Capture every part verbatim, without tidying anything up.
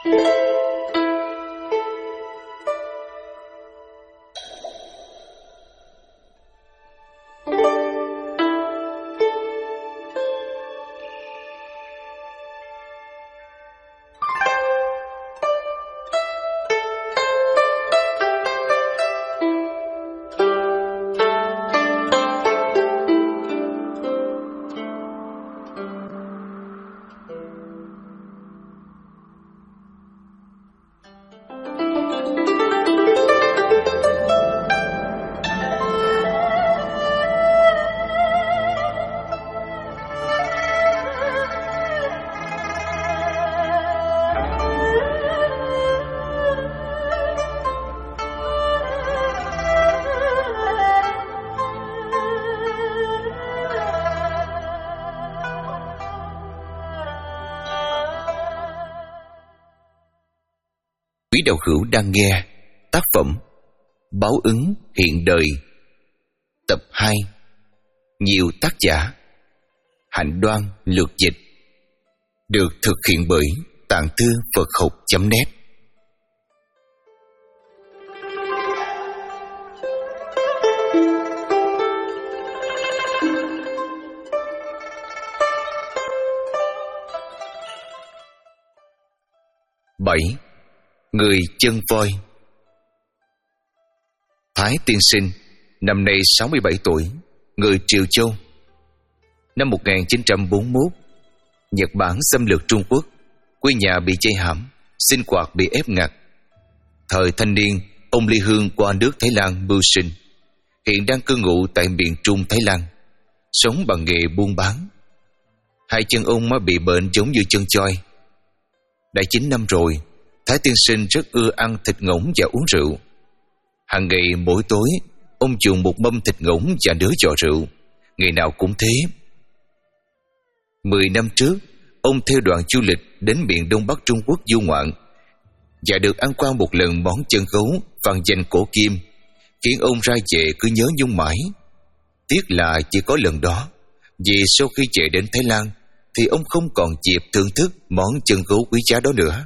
Quý đạo hữu đang nghe tác phẩm Báo ứng hiện đời, tập hai, nhiều tác giả, Hạnh Đoan lược dịch, được thực hiện bởi Tạng Thư Phật Học chấm net. Bảy. Người chân voi. Thái tiên sinh, năm nay sáu mươi bảy tuổi, người Triều Châu. Năm một nghìn chín trăm bốn mươi mốt, Nhật Bản xâm lược Trung Quốc, quê nhà bị chây hãm, sinh hoạt bị ép ngặt. Thời thanh niên, ông ly hương qua nước Thái Lan mưu sinh, hiện đang cư ngụ tại miền Trung Thái Lan, sống bằng nghề buôn bán. Hai chân ông mới bị bệnh giống như chân choi. Đã chín năm rồi, Thái tiên sinh rất ưa ăn thịt ngỗng và uống rượu. Hàng ngày mỗi tối, ông dùng một mâm thịt ngỗng và nửa giò rượu, ngày nào cũng thế. Mười năm trước, ông theo đoàn du lịch đến miền Đông Bắc Trung Quốc du ngoạn và được ăn qua một lần món chân gấu vằn danh cổ kim, khiến ông ra về cứ nhớ nhung mãi. Tiếc là chỉ có lần đó, vì sau khi về đến Thái Lan thì ông không còn dịp thưởng thức món chân gấu quý giá đó nữa.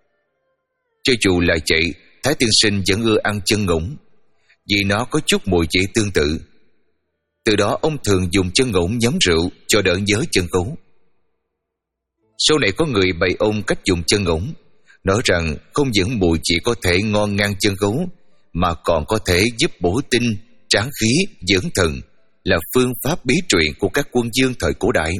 Cho dù là vậy, Thái tiên sinh vẫn ưa ăn chân ngỗng, vì nó có chút mùi vị tương tự. Từ đó ông thường dùng chân ngỗng nhắm rượu cho đỡ nhớ chân gấu. Sau này có người bày ông cách dùng chân ngỗng, nói rằng không những mùi chỉ có thể ngon ngang chân gấu, mà còn có thể giúp bổ tinh, tráng khí, dưỡng thần, là phương pháp bí truyền của các quân vương thời cổ đại.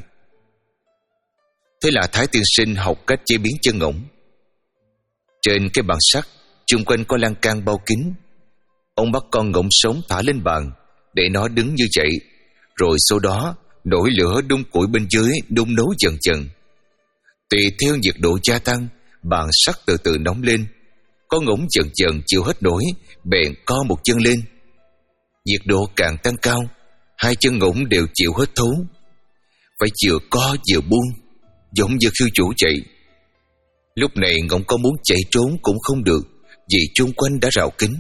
Thế là Thái tiên sinh học cách chế biến chân ngỗng. Trên cái bàn sắt, chung quanh có lan can bao kín. Ông bắt con ngỗng sống thả lên bàn, để nó đứng như vậy, rồi sau đó nổi lửa đun củi bên dưới đun nấu dần dần. Tùy theo nhiệt độ gia tăng, bàn sắt từ từ nóng lên. Con ngỗng dần dần chịu hết nổi, bèn co một chân lên. Nhiệt độ càng tăng cao, hai chân ngỗng đều chịu hết thấu. Phải vừa co vừa buông, giống như khiêu vũ chạy. Lúc này ngỗng có muốn chạy trốn cũng không được, vì chung quanh đã rào kín.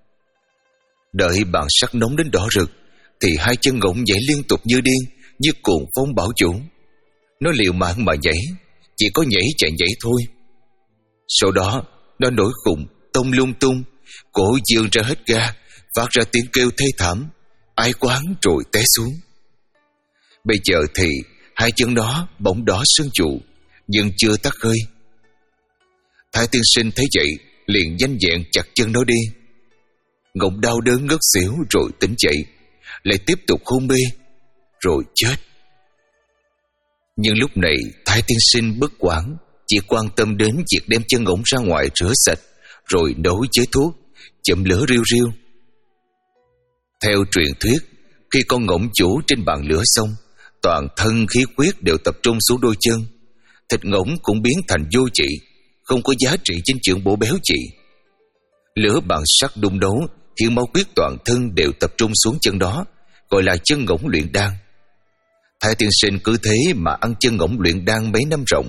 Đợi bàn sắt nóng đến đỏ rực, thì hai chân ngỗng nhảy liên tục như điên, như cuồng phong bão vũ. Nó liều mạng mà nhảy, chỉ có nhảy chạy nhảy thôi. Sau đó nó nổi khùng, tông lung tung, cổ vươn ra hết ga, phát ra tiếng kêu thê thảm, ai quán rồi té xuống. Bây giờ thì hai chân nó bỗng đỏ sưng trụ, nhưng chưa tắt hơi. Thái tiên sinh thấy vậy, liền nhanh nhẹn chặt chân nó đi. Ngỗng đau đớn ngất xỉu rồi tỉnh dậy, lại tiếp tục hôn mê, rồi chết. Nhưng lúc này Thái tiên sinh bất quản, chỉ quan tâm đến việc đem chân ngỗng ra ngoài rửa sạch, rồi nấu chế thuốc, châm lửa riu riu. Theo truyền thuyết, khi con ngỗng chủ trên bàn lửa xong, toàn thân khí huyết đều tập trung xuống đôi chân. Thịt ngỗng cũng biến thành vô trị, không có giá trị dinh dưỡng bổ béo gì. Lửa bàn sắt đun nấu khiến máu huyết toàn thân đều tập trung xuống chân đó, gọi là chân ngỗng luyện đan. Thái tiên sinh cứ thế mà ăn chân ngỗng luyện đan mấy năm rộng.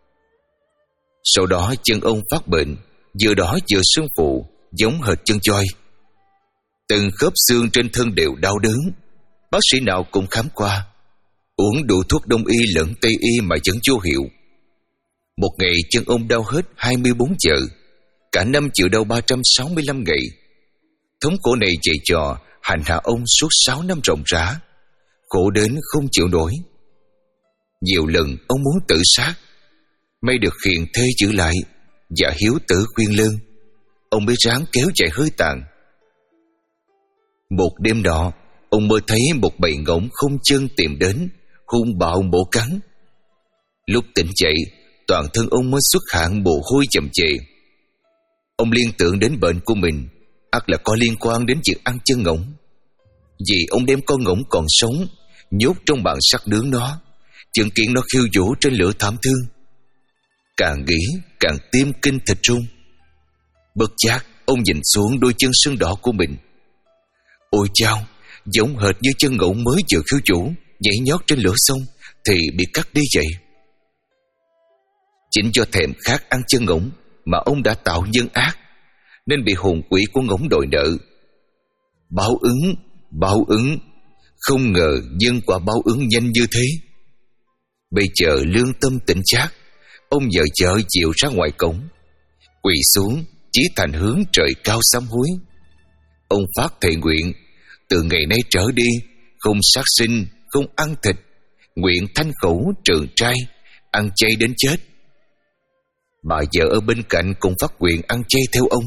Sau đó chân ông phát bệnh, vừa đỏ vừa sưng phù, giống hệt chân choi. Từng khớp xương trên thân đều đau đớn. Bác sĩ nào cũng khám qua, uống đủ thuốc đông y lẫn tây y mà vẫn vô hiệu. Một ngày chân ông đau hết hai mươi bốn giờ, cả năm chịu đau ba trăm sáu mươi lăm ngày. Thống khổ này chạy trò hành hạ ông suốt sáu năm ròng rã, khổ đến không chịu nổi. Nhiều lần ông muốn tự sát, may được khiền thê giữ lại và hiếu tử khuyên lơn, ông mới ráng kéo chạy hơi tàn. Một đêm nọ, ông mơ thấy một bầy ngỗng không chân tìm đến, hung bạo mổ cắn. Lúc tỉnh dậy, toàn thân ông mới xuất hiện mồ hôi chậm chệ. Ông liên tưởng đến bệnh của mình, ắt là có liên quan đến việc ăn chân ngỗng. Vì ông đem con ngỗng còn sống nhốt trong bàn sắt nướng nó, chứng kiến nó khiêu vũ trên lửa thảm thương. Càng nghĩ càng tim kinh thịt run. Bất giác ông nhìn xuống đôi chân sưng đỏ của mình. Ôi chao, giống hệt như chân ngỗng mới vừa khiêu vũ nhảy nhót trên lửa xong thì bị cắt đi vậy. Chính do thèm khát ăn chân ngỗng mà ông đã tạo nhân ác, nên bị hồn quỷ của ngỗng đòi nợ. Báo ứng, báo ứng, không ngờ nhân quả báo ứng nhanh như thế. Bây giờ lương tâm tỉnh giác, ông vợ chợ chịu ra ngoài cổng, quỳ xuống chí thành hướng trời cao sám hối. Ông phát thệ nguyện, từ ngày nay trở đi không sát sinh, không ăn thịt, nguyện thanh khẩu trường trai, ăn chay đến chết. Bà vợ ở bên cạnh cũng phát nguyện ăn chay theo ông.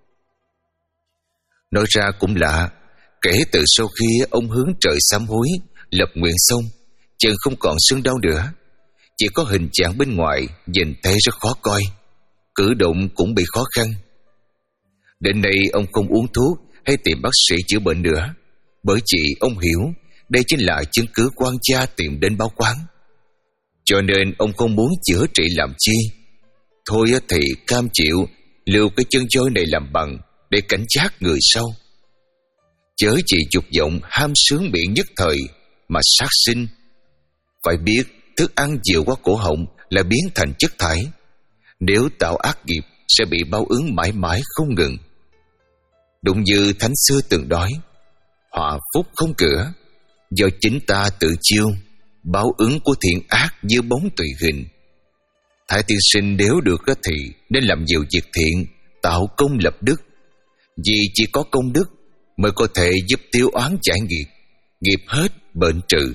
Nói ra cũng lạ, kể từ sau khi ông hướng trời sám hối, lập nguyện xong, chân không còn sưng đau nữa, chỉ có hình trạng bên ngoài nhìn thấy rất khó coi, cử động cũng bị khó khăn. Đến nay ông không uống thuốc hay tìm bác sĩ chữa bệnh nữa, bởi vì ông hiểu đây chính là chứng cứ quan gia tìm đến báo quán. Cho nên ông không muốn chữa trị làm chi. Thôi thì cam chịu lưu cái chân chối này làm bằng để cảnh giác người sau. Chớ chỉ dục vọng ham sướng miệng nhất thời mà sát sinh. Phải biết thức ăn vừa qua cổ họng là biến thành chất thải. Nếu tạo ác nghiệp sẽ bị báo ứng mãi mãi không ngừng. Đúng như Thánh xưa từng nói, họa phúc không cửa, do chính ta tự chiêu, báo ứng của thiện ác như bóng tùy hình. Thái tiên sinh nếu được thì nên làm nhiều việc thiện, tạo công lập đức. Vì chỉ có công đức mới có thể giúp tiêu oán giải nghiệp, nghiệp hết bệnh trừ.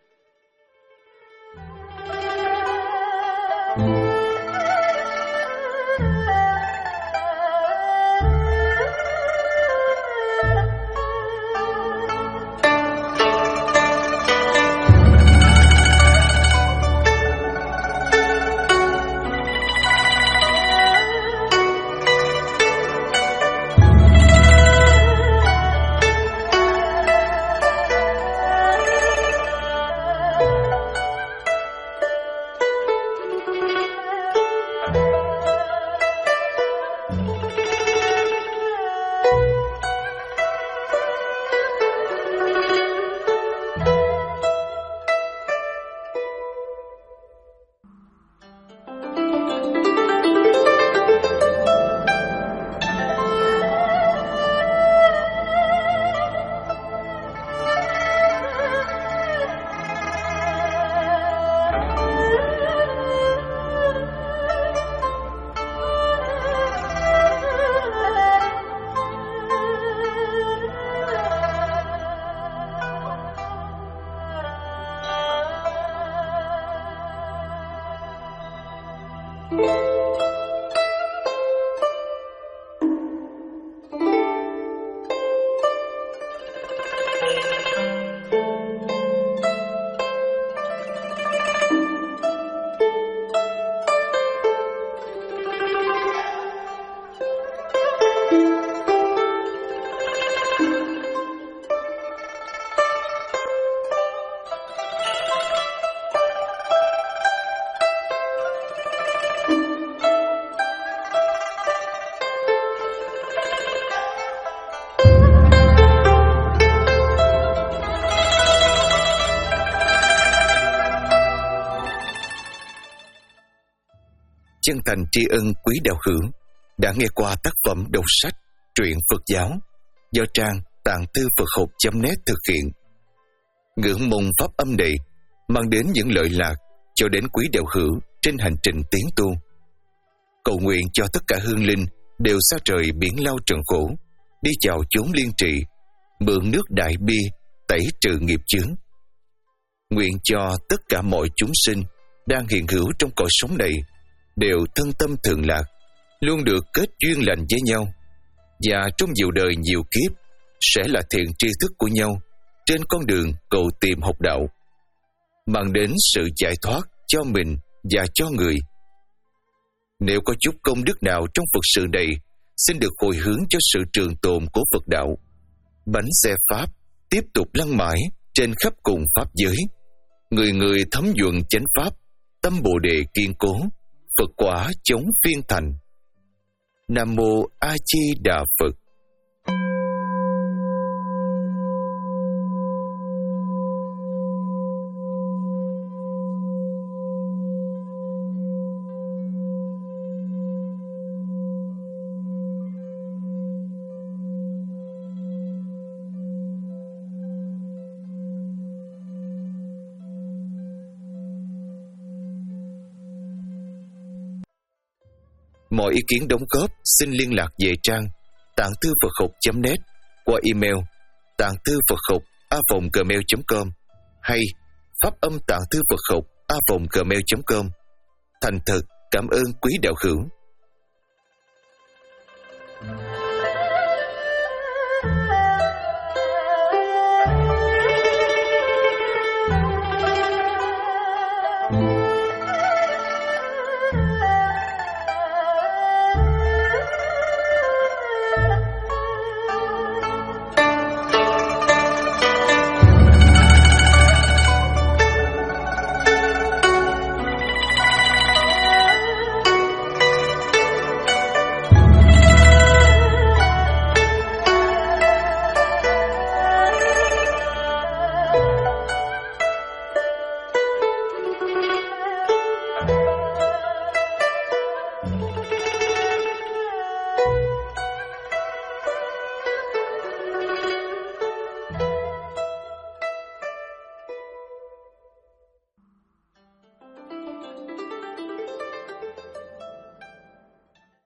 Chân thành tri ân quý đạo hữu đã nghe qua tác phẩm đọc sách truyện Phật giáo do trang tạng thư Phật học chấm net thực hiện. Ngưỡng mong pháp âm này mang đến những lợi lạc cho đến quý đạo hữu trên hành trình tiến tu. Cầu nguyện cho tất cả hương linh đều xa rời biển lao trần khổ, đi vào chốn liên trị, mượn nước đại bi tẩy trừ nghiệp chướng. Nguyện cho tất cả mọi chúng sinh đang hiện hữu trong cõi sống này đều thân tâm thường lạc, luôn được kết duyên lành với nhau, và trong nhiều đời nhiều kiếp sẽ là thiện tri thức của nhau trên con đường cầu tìm học đạo, mang đến sự giải thoát cho mình và cho người. Nếu có chút công đức nào trong Phật sự này, xin được hồi hướng cho sự trường tồn của Phật đạo. Bánh xe Pháp tiếp tục lăn mãi trên khắp cùng Pháp giới. Người người thấm nhuận chánh Pháp, tâm Bồ Đề kiên cố, Phật quả chống phiên thành. Nam Mô A Di Đà Phật. Mọi ý kiến đóng góp xin liên lạc về trang tạng thư Phật học chấm net qua email tạng thư Phật học a vòng gmail chấm com hay pháp âm tạng thư Phật học a vòng gmail chấm com. Thành thật cảm ơn quý đạo hữu.